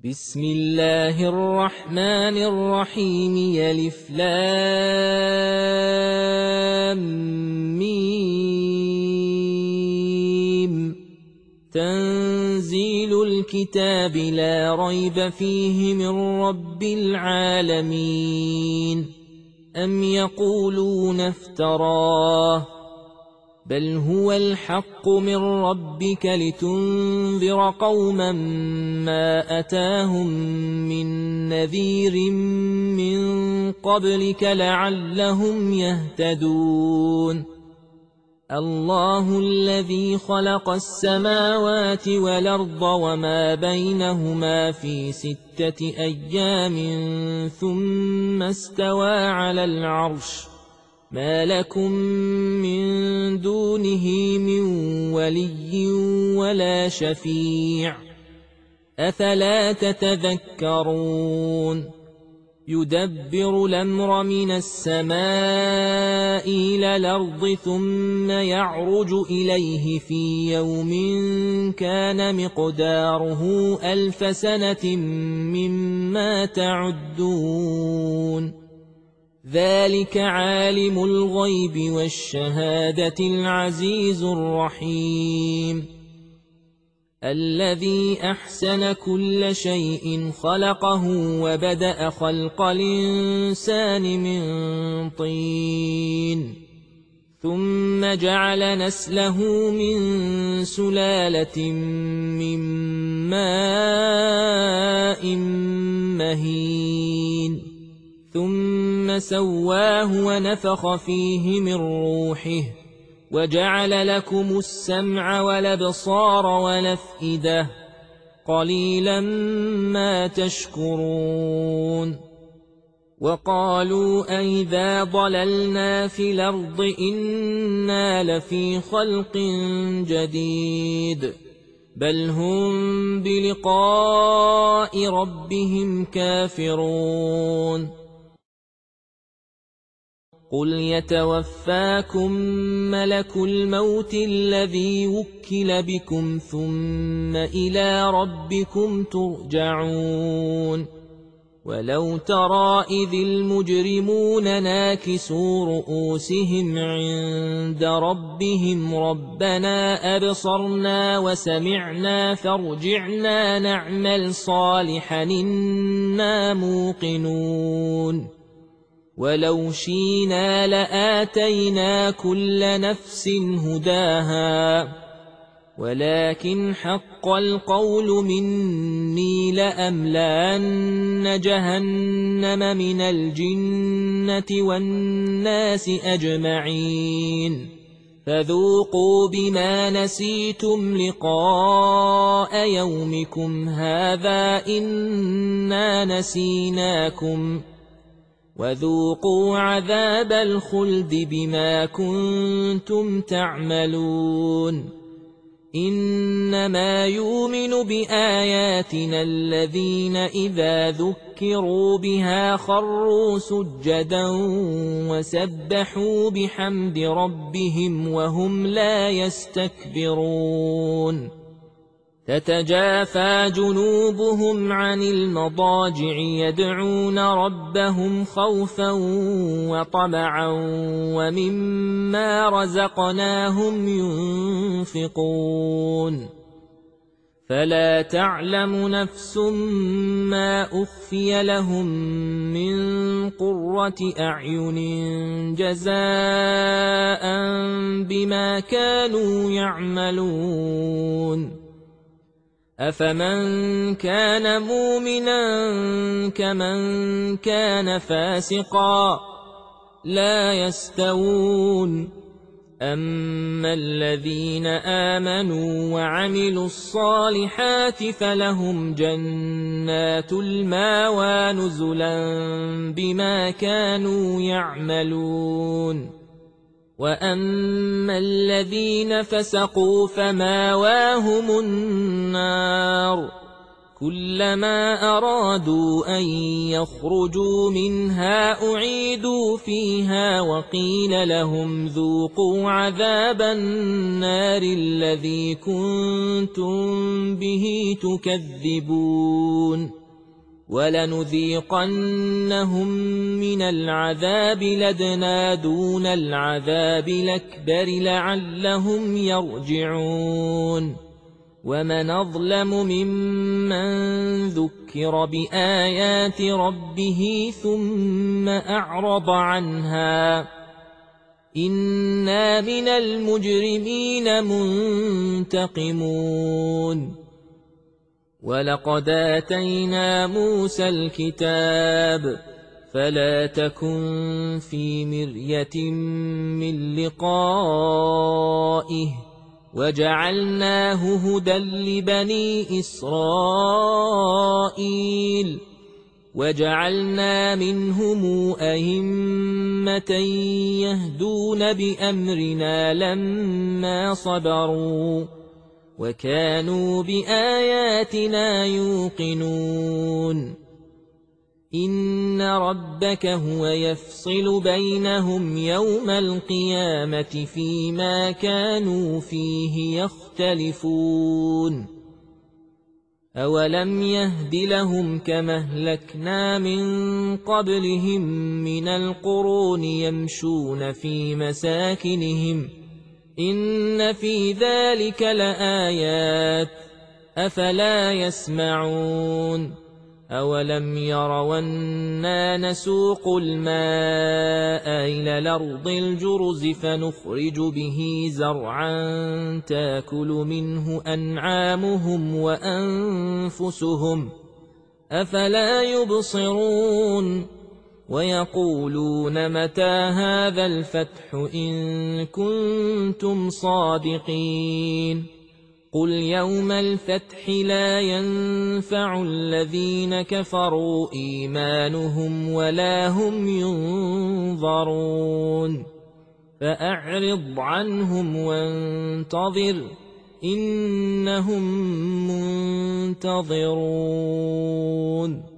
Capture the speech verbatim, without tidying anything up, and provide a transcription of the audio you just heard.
بسم الله الرحمن الرحيم يلف لام ميم تنزيل الكتاب لا ريب فيه من رب العالمين أم يقولون افتراه بل هو الحق من ربك لتنذر قوما ما أتاهم من نذير من قبلك لعلهم يهتدون الله الذي خلق السماوات والأرض وما بينهما في ستة أيام ثم استوى على العرش ما لكم من دونه من ولي ولا شفيع أفلا تتذكرون يدبر الأمر من السماء إلى الأرض ثم يعرج إليه في يوم كان مقداره ألف سنة مما تعدون ذلك عالم الغيب والشهادة العزيز الرحيم الذي أحسن كل شيء خلقه وبدأ خلق الإنسان من طين ثم جعل نسله من سلالة من ماء مهين ثم سواه ونفخ فيه من روحه وجعل لكم السمع والأبصار والأفئدة قليلا ما تشكرون وقالوا أئذا ضللنا في الأرض إنا لفي خلق جديد بل هم بلقاء ربهم كافرون قل يتوفاكم ملك الموت الذي وكل بكم ثم إلى ربكم ترجعون ولو ترى إذ المجرمون ناكسوا رؤوسهم عند ربهم ربنا أبصرنا وسمعنا فارجعنا نعمل صالحا إنا موقنون ولو شينا لآتينا كل نفس هداها ولكن حق القول مني لأملأن جهنم من الجنة والناس أجمعين فذوقوا بما نسيتم لقاء يومكم هذا إنا نسيناكم وذوقوا عذاب الخلد بما كنتم تعملون إنما يؤمن بآياتنا الذين إذا ذكروا بها خروا سجدا وسبحوا بحمد ربهم وهم لا يستكبرون تتجافى جنوبهم عن المضاجع يدعون ربهم خوفا وطمعا ومما رزقناهم ينفقون فلا تعلم نفس ما أخفي لهم من قرة أعين جزاء بما كانوا يعملون أفمن كان مؤمنا كمن كان فاسقا لا يستوون أما الذين آمنوا وعملوا الصالحات فلهم جنات المأوى نزلا بما كانوا يعملون وأما الذين فسقوا فمأواهم النار كلما أرادوا أن يخرجوا منها أعيدوا فيها وقيل لهم ذوقوا عذاب النار الذي كنتم به تكذبون ولنذيقنهم من العذاب الأدنى دون العذاب الأكبر لعلهم يرجعون ومن أظلم ممن ذكر بآيات ربه ثم أعرض عنها إنا من المجرمين منتقمون ولقد آتينا موسى الكتاب فلا تكن في مرية من لقائه وجعلناه هدى لبني إسرائيل وجعلنا منهم أئمة يهدون بأمرنا لما صبروا وكانوا بآياتنا يوقنون إن ربك هو يفصل بينهم يوم القيامة فيما كانوا فيه يختلفون أولم يهد لهم كما أهلكنا من قبلهم من القرون يمشون في مساكنهم إن في ذلك لآيات أفلا يسمعون أولم يروا أنا نسوق الماء إلى الأرض الجرز فنخرج به زرعا تاكل منه أنعامهم وأنفسهم أفلا يبصرون ويقولون متى هذا الفتح إن كنتم صادقين قل يوم الفتح لا ينفع الذين كفروا إيمانهم ولا هم ينظرون فأعرض عنهم وانتظر إنهم منتظرون